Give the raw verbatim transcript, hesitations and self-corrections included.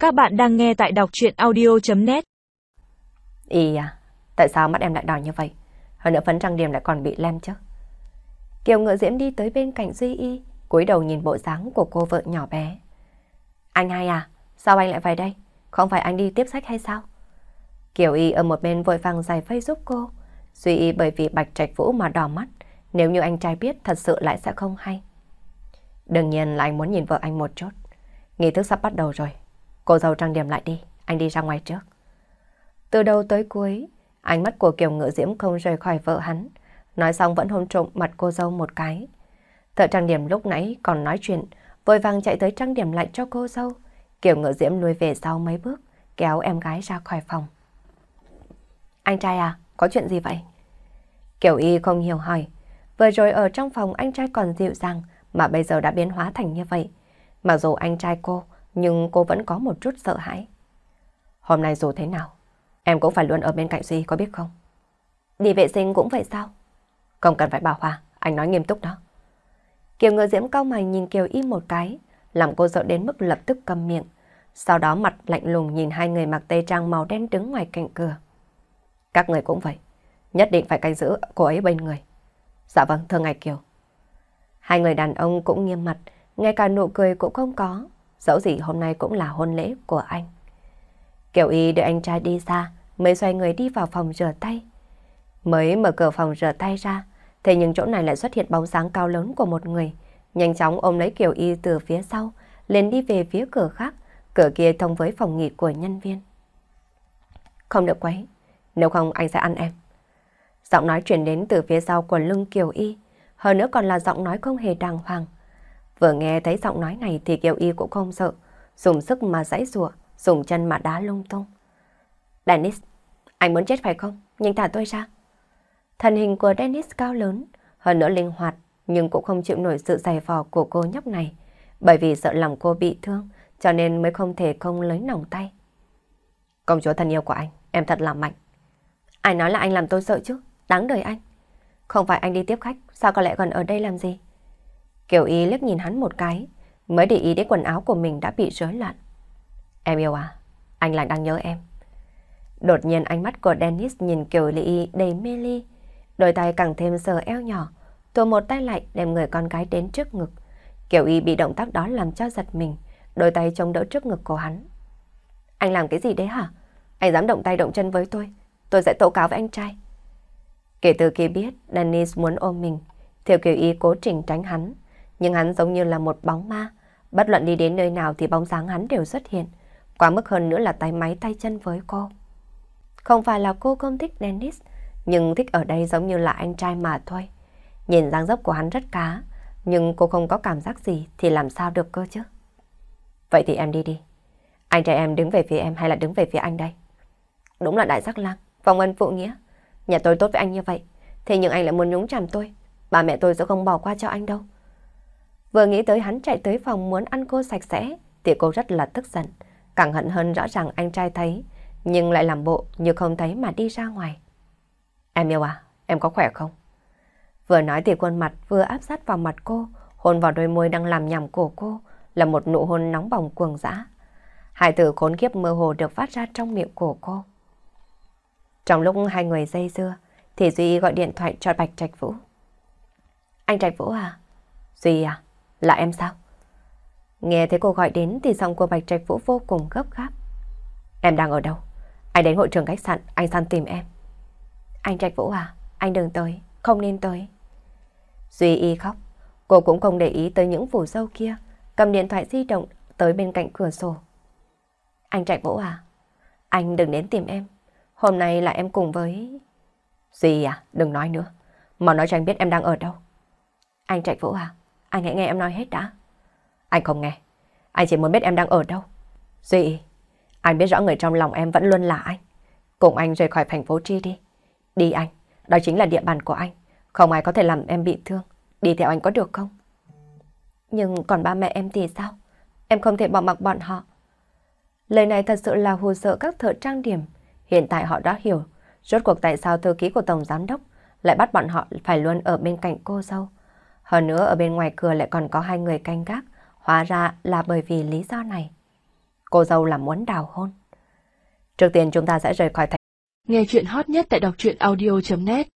Các bạn đang nghe tại đọc truyện audio chấm net. Ý à, tại sao mắt em lại đỏ như vậy? Hơn nữa phấn trang điểm lại còn bị lem chứ. Kiều Ngựa Diễm đi tới bên cạnh Duy Y, cúi đầu nhìn bộ dáng của cô vợ nhỏ bé. Anh hai à, sao anh lại về đây? Không phải anh đi tiếp khách hay sao? Kiều Y ở một bên vội vàng giải vây giúp cô. Duy Y bởi vì Bạch Trạch Vũ mà đỏ mắt, nếu như anh trai biết thật sự lại sẽ không hay. Đương nhiên là anh muốn nhìn vợ anh một chút. Nghi thức sắp bắt đầu rồi. Cô dâu trang điểm lại đi, anh đi ra ngoài trước. Từ đầu tới cuối, ánh mắt của Kiều Ngựa Diễm không rời khỏi vợ hắn. Nói xong vẫn hôn trộm mặt cô dâu một cái. Thợ trang điểm lúc nãy còn nói chuyện, vội vàng chạy tới trang điểm lại cho cô dâu. Kiều Ngựa Diễm lùi về sau mấy bước, kéo em gái ra khỏi phòng. Anh trai à, có chuyện gì vậy? Kiều Y không hiểu hỏi. Vừa rồi ở trong phòng anh trai còn dịu dàng, mà bây giờ đã biến hóa thành như vậy. Mặc dù anh trai cô, nhưng cô vẫn có một chút sợ hãi. Hôm nay dù thế nào, em cũng phải luôn ở bên cạnh Duy, có biết không? Đi vệ sinh cũng vậy sao? Không cần phải bảo hòa, anh nói nghiêm túc đó. Kiều Ngựa Diễm cau mày nhìn Kiều Y một cái, làm cô sợ đến mức lập tức câm miệng. Sau đó mặt lạnh lùng nhìn hai người mặc tây trang màu đen đứng ngoài cạnh cửa. Các người cũng vậy, nhất định phải canh giữ cô ấy bên người. Dạ vâng, thưa ngài Kiều. Hai người đàn ông cũng nghiêm mặt, ngay cả nụ cười cũng không có. Dẫu gì hôm nay cũng là hôn lễ của anh. Kiều Y đợi anh trai đi xa, mới xoay người đi vào phòng rửa tay. Mới mở cửa phòng rửa tay ra, thế nhưng chỗ này lại xuất hiện bóng dáng cao lớn của một người. Nhanh chóng ôm lấy Kiều Y từ phía sau, liền đi về phía cửa khác. Cửa kia thông với phòng nghỉ của nhân viên. Không được quấy, nếu không anh sẽ ăn em. Giọng nói truyền đến từ phía sau của lưng Kiều Y, hơn nữa còn là giọng nói không hề đàng hoàng. Vừa nghe thấy giọng nói này thì Kiều Y cũng không sợ, dùng sức mà giãy giụa, dùng chân mà đá lung tung. Dennis, anh muốn chết phải không? Nhanh thả tôi ra. Thân hình của Dennis cao lớn, hơn nữa linh hoạt, nhưng cũng không chịu nổi sự giày vò của cô nhóc này. Bởi vì sợ lòng cô bị thương, cho nên mới không thể không lấy nòng tay. Công chúa thân yêu của anh, em thật là mạnh. Ai nói là anh làm tôi sợ chứ? Đáng đời anh. Không phải anh đi tiếp khách, sao có lẽ còn ở đây làm gì? Kiều Y liếc nhìn hắn một cái, mới để ý đến quần áo của mình đã bị rối loạn. Em yêu à, anh lại đang nhớ em. Đột nhiên ánh mắt của Dennis nhìn Kiều Y đầy mê ly, đôi tay càng thêm sờ eo nhỏ, tuột một tay lại đem người con gái đến trước ngực. Kiều Y bị động tác đó làm cho giật mình, đôi tay chống đỡ trước ngực của hắn. Anh làm cái gì đấy hả? Anh dám động tay động chân với tôi, tôi sẽ tố cáo với anh trai. Kể từ khi biết Dennis muốn ôm mình, thì Kiều Y cố trình tránh hắn, nhưng hắn giống như là một bóng ma, bất luận đi đến nơi nào thì bóng dáng hắn đều xuất hiện, quá mức hơn nữa là tay máy tay chân với cô. Không phải là cô không thích Dennis, nhưng thích ở đây giống như là anh trai mà thôi. Nhìn dáng dấp của hắn rất cá, nhưng cô không có cảm giác gì thì làm sao được cơ chứ. Vậy thì em đi đi. Anh trai em đứng về phía em hay là đứng về phía anh đây? Đúng là đại sắc lang, vong ân phụ nghĩa. Nhà tôi tốt với anh như vậy, thế nhưng anh lại muốn nhúng chàm tôi. Bà mẹ tôi sẽ không bỏ qua cho anh đâu. Vừa nghĩ tới hắn chạy tới phòng muốn ăn cô sạch sẽ, thì cô rất là tức giận. Càng hận hơn rõ ràng anh trai thấy, nhưng lại làm bộ như không thấy mà đi ra ngoài. Em yêu à, em có khỏe không? Vừa nói thì khuôn mặt vừa áp sát vào mặt cô, hôn vào đôi môi đang làm nhằm của cô, là một nụ hôn nóng bỏng cuồng dã. Hai từ khốn kiếp mơ hồ được phát ra trong miệng của cô. Trong lúc hai người dây dưa, thì Duy gọi điện thoại cho Bạch Trạch Vũ. Anh Trạch Vũ à? Duy à? Là em sao? Nghe thấy cô gọi đến thì giọng của Bạch Trạch Vũ vô cùng gấp gáp. Em đang ở đâu? Anh đến hội trường khách sạn, anh sang tìm em. Anh Trạch Vũ à? Anh đừng tới, không nên tới. Duy Y khóc, cô cũng không để ý tới những phù dâu kia, cầm điện thoại di động tới bên cạnh cửa sổ. Anh Trạch Vũ à? Anh đừng đến tìm em. Hôm nay là em cùng với... Duy à, đừng nói nữa. Mà nói cho anh biết em đang ở đâu. Anh Trạch Vũ à, anh hãy nghe em nói hết đã. Anh không nghe. Anh chỉ muốn biết em đang ở đâu. Duy, anh biết rõ người trong lòng em vẫn luôn là anh. Cùng anh rời khỏi thành phố Tri đi. Đi anh, đó chính là địa bàn của anh. Không ai có thể làm em bị thương. Đi theo anh có được không? Nhưng còn ba mẹ em thì sao? Em không thể bỏ mặc bọn họ. Lời này thật sự là hù sợ các thợ trang điểm. Hiện tại họ đã hiểu rốt cuộc tại sao thư ký của Tổng Giám Đốc lại bắt bọn họ phải luôn ở bên cạnh cô dâu. Hơn nữa ở bên ngoài cửa lại còn có hai người canh gác. Hóa ra là bởi vì lý do này. cô dâu là muốn đào hôn. Trước tiên chúng ta sẽ rời khỏi thành. Nghe chuyện hot nhất tại đọc truyện audio chấm net